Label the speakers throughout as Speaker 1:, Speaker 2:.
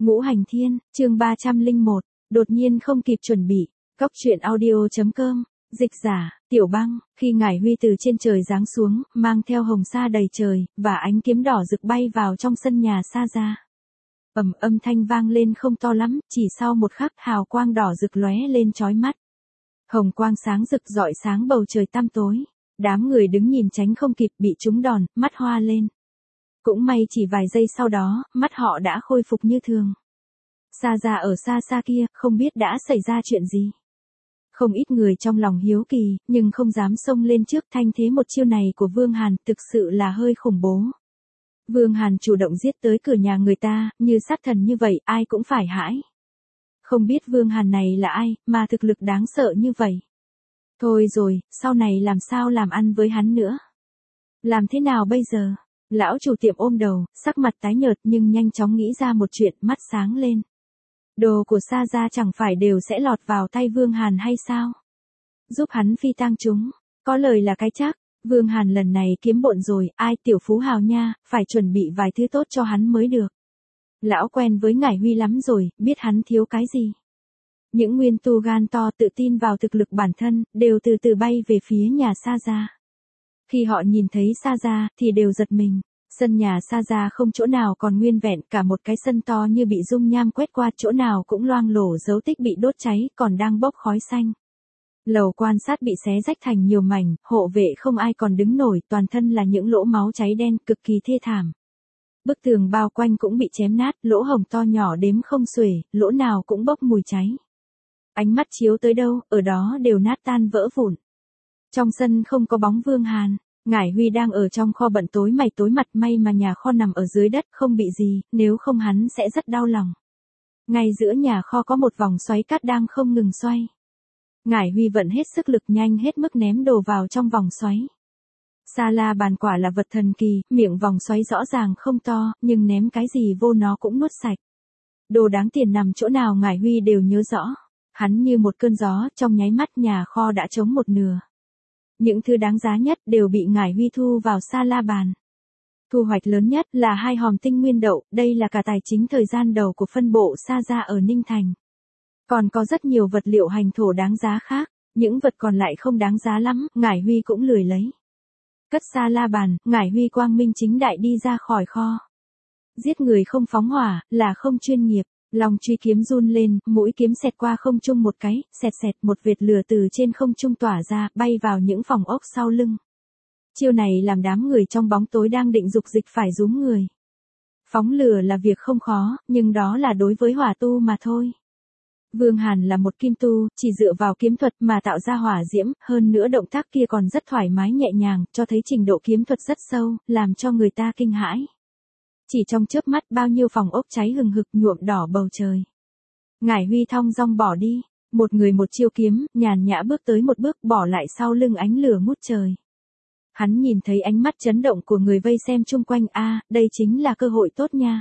Speaker 1: Ngũ Hành Thiên, chương 301, đột nhiên không kịp chuẩn bị. Cóc truyện audio.com, dịch giả, Tiểu Băng, khi Ngải Huy từ trên trời giáng xuống, mang theo hồng sa đầy trời, và ánh kiếm đỏ rực bay vào trong sân nhà Sa Gia. Âm thanh vang lên không to lắm, chỉ sau một khắc hào quang đỏ rực lóe lên chói mắt. Hồng quang sáng rực rọi sáng bầu trời tăm tối. Đám người đứng nhìn tránh không kịp bị trúng đòn, mắt hoa lên. Cũng may chỉ vài giây sau đó, mắt họ đã khôi phục như thường. Sa Gia ở xa xa kia, không biết đã xảy ra chuyện gì. Không ít người trong lòng hiếu kỳ, nhưng không dám xông lên trước. Thanh thế một chiêu này của Vương Hàn thực sự là hơi khủng bố. Vương Hàn chủ động giết tới cửa nhà người ta, như sát thần như vậy, ai cũng phải hãi. Không biết Vương Hàn này là ai, mà thực lực đáng sợ như vậy. Thôi rồi, sau này làm sao làm ăn với hắn nữa? Làm thế nào bây giờ? Lão chủ tiệm ôm đầu, sắc mặt tái nhợt nhưng nhanh chóng nghĩ ra một chuyện, mắt sáng lên. Đồ của Sa Gia chẳng phải đều sẽ lọt vào tay Vương Hàn hay sao? Giúp hắn phi tang chúng, có lời là cái chắc. Vương Hàn lần này kiếm bộn rồi, ai tiểu phú hào nha, phải chuẩn bị vài thứ tốt cho hắn mới được. Lão quen với Ngải Huy lắm rồi, biết hắn thiếu cái gì. Những nguyên tu gan to tự tin vào thực lực bản thân, đều từ từ bay về phía nhà Sa Gia. Khi họ nhìn thấy Sa Gia, thì đều giật mình. Sân nhà Sa Gia không chỗ nào còn nguyên vẹn, cả một cái sân to như bị dung nham quét qua, chỗ nào cũng loang lổ dấu tích bị đốt cháy, còn đang bốc khói xanh. Lầu quan sát bị xé rách thành nhiều mảnh, hộ vệ không ai còn đứng nổi, toàn thân là những lỗ máu cháy đen, cực kỳ thê thảm. Bức tường bao quanh cũng bị chém nát, lỗ hổng to nhỏ đếm không xuể, lỗ nào cũng bốc mùi cháy. Ánh mắt chiếu tới đâu, ở đó đều nát tan vỡ vụn. Trong sân không có bóng Vương Hàn. Ngải Huy đang ở trong kho bận tối mày tối mặt, may mà nhà kho nằm ở dưới đất không bị gì, nếu không hắn sẽ rất đau lòng. Ngay giữa nhà kho có một vòng xoáy cát đang không ngừng xoay. Ngải Huy vận hết sức lực nhanh hết mức ném đồ vào trong vòng xoáy. Sa La Bàn quả là vật thần kỳ, miệng vòng xoáy rõ ràng không to, nhưng ném cái gì vô nó cũng nuốt sạch. Đồ đáng tiền nằm chỗ nào Ngải Huy đều nhớ rõ. Hắn như một cơn gió, trong nháy mắt nhà kho đã trống một nửa. Những thứ đáng giá nhất đều bị Ngải Huy thu vào Sa La Bàn. Thu hoạch lớn nhất là 2 hòm tinh nguyên đậu, đây là cả tài chính thời gian đầu của phân bộ Sa Gia ở Ninh Thành. Còn có rất nhiều vật liệu hành thổ đáng giá khác, những vật còn lại không đáng giá lắm, Ngải Huy cũng lười lấy. Cất Sa La Bàn, Ngải Huy quang minh chính đại đi ra khỏi kho. Giết người không phóng hỏa, là không chuyên nghiệp. Long truy kiếm run lên, mũi kiếm xẹt qua không trung một cái, xẹt xẹt một vệt lửa từ trên không trung tỏa ra, bay vào những phòng ốc sau lưng. Chiêu này làm đám người trong bóng tối đang định dục dịch phải rúm người. Phóng lửa là việc không khó, nhưng đó là đối với hỏa tu mà thôi. Vương Hàn là một kim tu, chỉ dựa vào kiếm thuật mà tạo ra hỏa diễm, hơn nữa động tác kia còn rất thoải mái nhẹ nhàng, cho thấy trình độ kiếm thuật rất sâu, làm cho người ta kinh hãi. Chỉ trong chớp mắt bao nhiêu phòng ốc cháy hừng hực nhuộm đỏ bầu trời. Ngải Huy thong dong bỏ đi, một người một chiêu kiếm, nhàn nhã bước tới một bước bỏ lại sau lưng ánh lửa ngút trời. Hắn nhìn thấy ánh mắt chấn động của người vây xem chung quanh, đây chính là cơ hội tốt nha.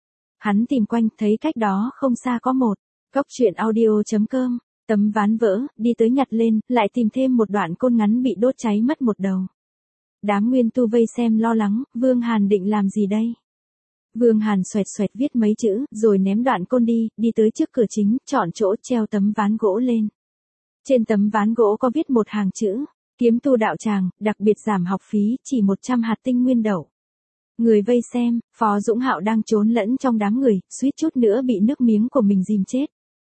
Speaker 1: Hắn tìm quanh, thấy cách đó không xa có một, cóc truyện audio.com, tấm ván vỡ, đi tới nhặt lên, lại tìm thêm một đoạn côn ngắn bị đốt cháy mất một đầu. Đám nguyên tu vây xem lo lắng, Vương Hàn định làm gì đây? Vương Hàn xoẹt xoẹt viết mấy chữ, rồi ném đoạn côn đi tới trước cửa chính, chọn chỗ treo tấm ván gỗ lên. Trên tấm ván gỗ có viết một hàng chữ, kiếm tu đạo tràng, đặc biệt giảm học phí, chỉ 100 hạt tinh nguyên đậu. Người vây xem, Phó Dũng Hạo đang trốn lẫn trong đám người, suýt chút nữa bị nước miếng của mình dìm chết.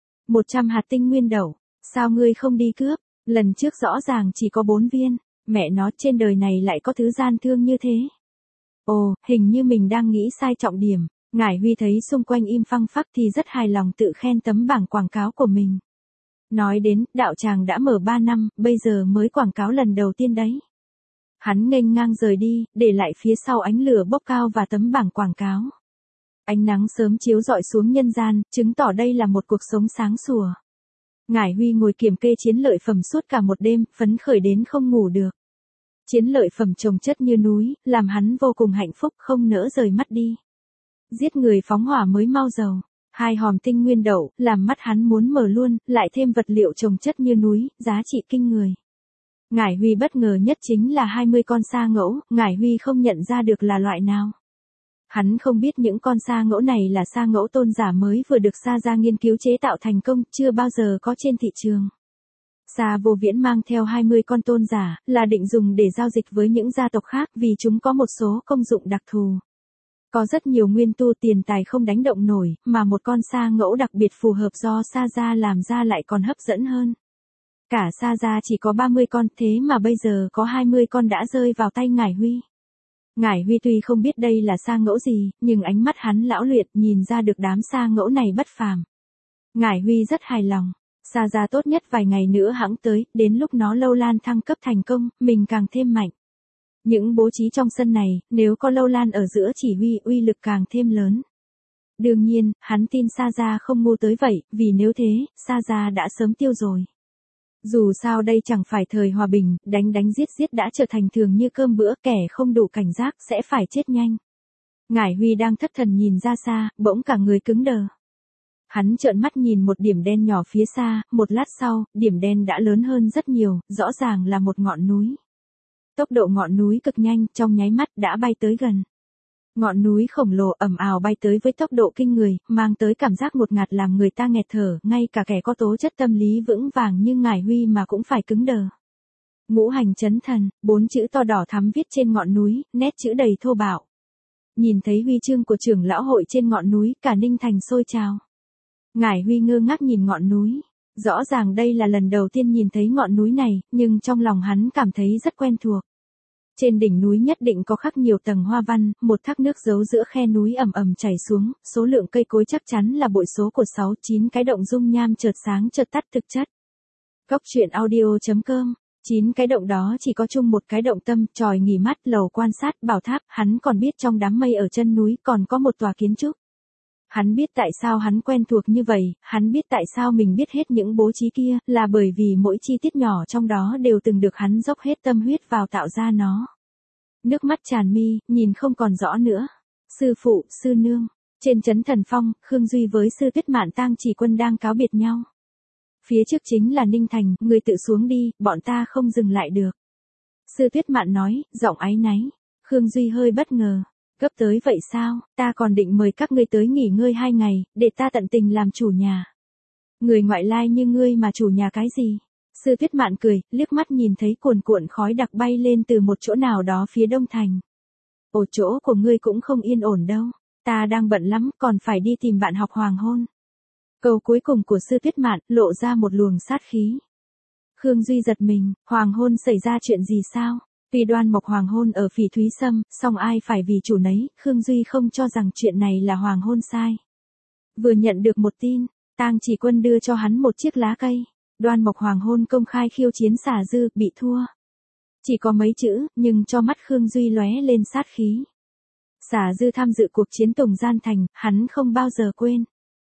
Speaker 1: 100 hạt tinh nguyên đậu, sao ngươi không đi cướp, lần trước rõ ràng chỉ có 4 viên, mẹ nó trên đời này lại có thứ gian thương như thế. Ồ, hình như mình đang nghĩ sai trọng điểm. Ngải Huy thấy xung quanh im phăng phắc thì rất hài lòng tự khen tấm bảng quảng cáo của mình. Nói đến, đạo tràng đã mở 3 năm, bây giờ mới quảng cáo lần đầu tiên đấy. Hắn nghênh ngang rời đi, để lại phía sau ánh lửa bốc cao và tấm bảng quảng cáo. Ánh nắng sớm chiếu rọi xuống nhân gian, chứng tỏ đây là một cuộc sống sáng sủa. Ngải Huy ngồi kiểm kê chiến lợi phẩm suốt cả một đêm, phấn khởi đến không ngủ được. Chiến lợi phẩm chồng chất như núi, làm hắn vô cùng hạnh phúc, không nỡ rời mắt đi. Giết người phóng hỏa mới mau giàu. 2 hòm tinh nguyên đậu, làm mắt hắn muốn mở luôn, lại thêm vật liệu chồng chất như núi, giá trị kinh người. Ngải Huy bất ngờ nhất chính là 20 con sa ngẫu, Ngải Huy không nhận ra được là loại nào. Hắn không biết những con sa ngẫu này là sa ngẫu tôn giả mới vừa được Sa gia nghiên cứu chế tạo thành công, chưa bao giờ có trên thị trường. Sa Vô Viễn mang theo 20 con tôn giả, là định dùng để giao dịch với những gia tộc khác vì chúng có một số công dụng đặc thù. Có rất nhiều nguyên tu tiền tài không đánh động nổi, mà một con sa ngẫu đặc biệt phù hợp do Sa gia làm ra lại còn hấp dẫn hơn. Cả Sa gia chỉ có 30 con, thế mà bây giờ có 20 con đã rơi vào tay Ngải Huy. Ngải Huy tuy không biết đây là sa ngẫu gì, nhưng ánh mắt hắn lão luyện nhìn ra được đám sa ngẫu này bất phàm. Ngải Huy rất hài lòng. Sa gia tốt nhất vài ngày nữa hẵng tới, đến lúc nó Lâu Lan thăng cấp thành công, mình càng thêm mạnh. Những bố trí trong sân này, nếu có Lâu Lan ở giữa chỉ huy, uy lực càng thêm lớn. Đương nhiên, hắn tin Sa gia không ngu tới vậy, vì nếu thế, Sa gia đã sớm tiêu rồi. Dù sao đây chẳng phải thời hòa bình, đánh đánh giết giết đã trở thành thường như cơm bữa, kẻ không đủ cảnh giác sẽ phải chết nhanh. Ngải Huy đang thất thần nhìn ra xa, bỗng cả người cứng đờ. Hắn trợn mắt nhìn một điểm đen nhỏ phía xa, một lát sau, điểm đen đã lớn hơn rất nhiều, rõ ràng là một ngọn núi. Tốc độ ngọn núi cực nhanh, trong nháy mắt đã bay tới gần. Ngọn núi khổng lồ ầm ào bay tới với tốc độ kinh người, mang tới cảm giác ngột ngạt làm người ta nghẹt thở, ngay cả kẻ có tố chất tâm lý vững vàng như Ngải Huy mà cũng phải cứng đờ. Ngũ hành chấn thần, 4 chữ to đỏ thắm viết trên ngọn núi, nét chữ đầy thô bạo. Nhìn thấy huy chương của trưởng lão hội trên ngọn núi, cả Ninh Thành sôi trào. Ngải Huy ngơ ngác nhìn ngọn núi. Rõ ràng đây là lần đầu tiên nhìn thấy ngọn núi này, nhưng trong lòng hắn cảm thấy rất quen thuộc. Trên đỉnh núi nhất định có khắc nhiều tầng hoa văn, một thác nước giấu giữa khe núi ầm ầm chảy xuống, số lượng cây cối chắc chắn là bội số của 6-9 cái động dung nham chợt sáng chợt tắt thực chất. Góc truyện audio.com, 9 cái động đó chỉ có chung một cái động tâm, tròi nghỉ mát, lầu quan sát, bảo tháp, hắn còn biết trong đám mây ở chân núi còn có một tòa kiến trúc. Hắn biết tại sao hắn quen thuộc như vậy, hắn biết tại sao mình biết hết những bố trí kia, là bởi vì mỗi chi tiết nhỏ trong đó đều từng được hắn dốc hết tâm huyết vào tạo ra nó. Nước mắt tràn mi, nhìn không còn rõ nữa. Sư phụ, sư nương. Trên trấn Thần Phong, Khương Duy với sư Tuyết Mạn Tang Chỉ Quân đang cáo biệt nhau. Phía trước chính là Ninh Thành, người tự xuống đi, bọn ta không dừng lại được. Sư Tuyết Mạn nói, giọng áy náy. Khương Duy hơi bất ngờ. Gấp tới vậy sao, ta còn định mời các ngươi tới nghỉ ngơi 2 ngày, để ta tận tình làm chủ nhà. Người ngoại lai như ngươi mà chủ nhà cái gì? Sư Tuyết Mạn cười, liếc mắt nhìn thấy cuồn cuộn khói đặc bay lên từ một chỗ nào đó phía đông thành. Ồ, chỗ của ngươi cũng không yên ổn đâu, ta đang bận lắm, còn phải đi tìm bạn học hoàng hôn. Câu cuối cùng của Sư Tuyết Mạn lộ ra một luồng sát khí. Khương Duy giật mình, hoàng hôn xảy ra chuyện gì sao? Tuy Đoan Mộc hoàng hôn ở Phỉ Thúy Sâm, song ai phải vì chủ nấy, Khương Duy không cho rằng chuyện này là hoàng hôn sai. Vừa nhận được một tin, Tang Chỉ Quân đưa cho hắn một chiếc lá cây. Đoan Mộc hoàng hôn công khai khiêu chiến Xà Dư, bị thua. Chỉ có mấy chữ, nhưng cho mắt Khương Duy lóe lên sát khí. Xà Dư tham dự cuộc chiến Tùng Gian Thành, hắn không bao giờ quên.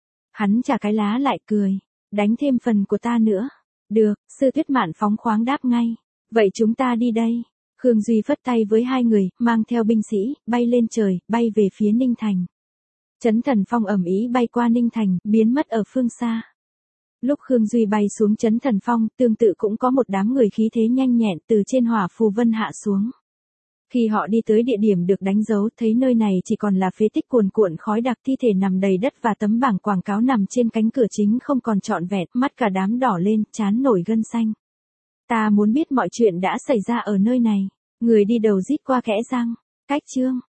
Speaker 1: Hắn trả cái lá lại cười, đánh thêm phần của ta nữa. Được, Sư Tuyết Mạn phóng khoáng đáp ngay. Vậy chúng ta đi đây. Khương Duy phất tay với 2 người, mang theo binh sĩ, bay lên trời, bay về phía Ninh Thành. Trấn Thần Phong ầm ĩ bay qua Ninh Thành, biến mất ở phương xa. Lúc Khương Duy bay xuống Trấn Thần Phong, tương tự cũng có một đám người khí thế nhanh nhẹn từ trên hỏa phù vân hạ xuống. Khi họ đi tới địa điểm được đánh dấu, thấy nơi này chỉ còn là phế tích cuồn cuộn khói đặc, thi thể nằm đầy đất và tấm bảng quảng cáo nằm trên cánh cửa chính không còn trọn vẹn, mắt cả đám đỏ lên, trán nổi gân xanh. Ta muốn biết mọi chuyện đã xảy ra ở nơi này. Người đi đầu rít qua kẽ răng. Cách chương.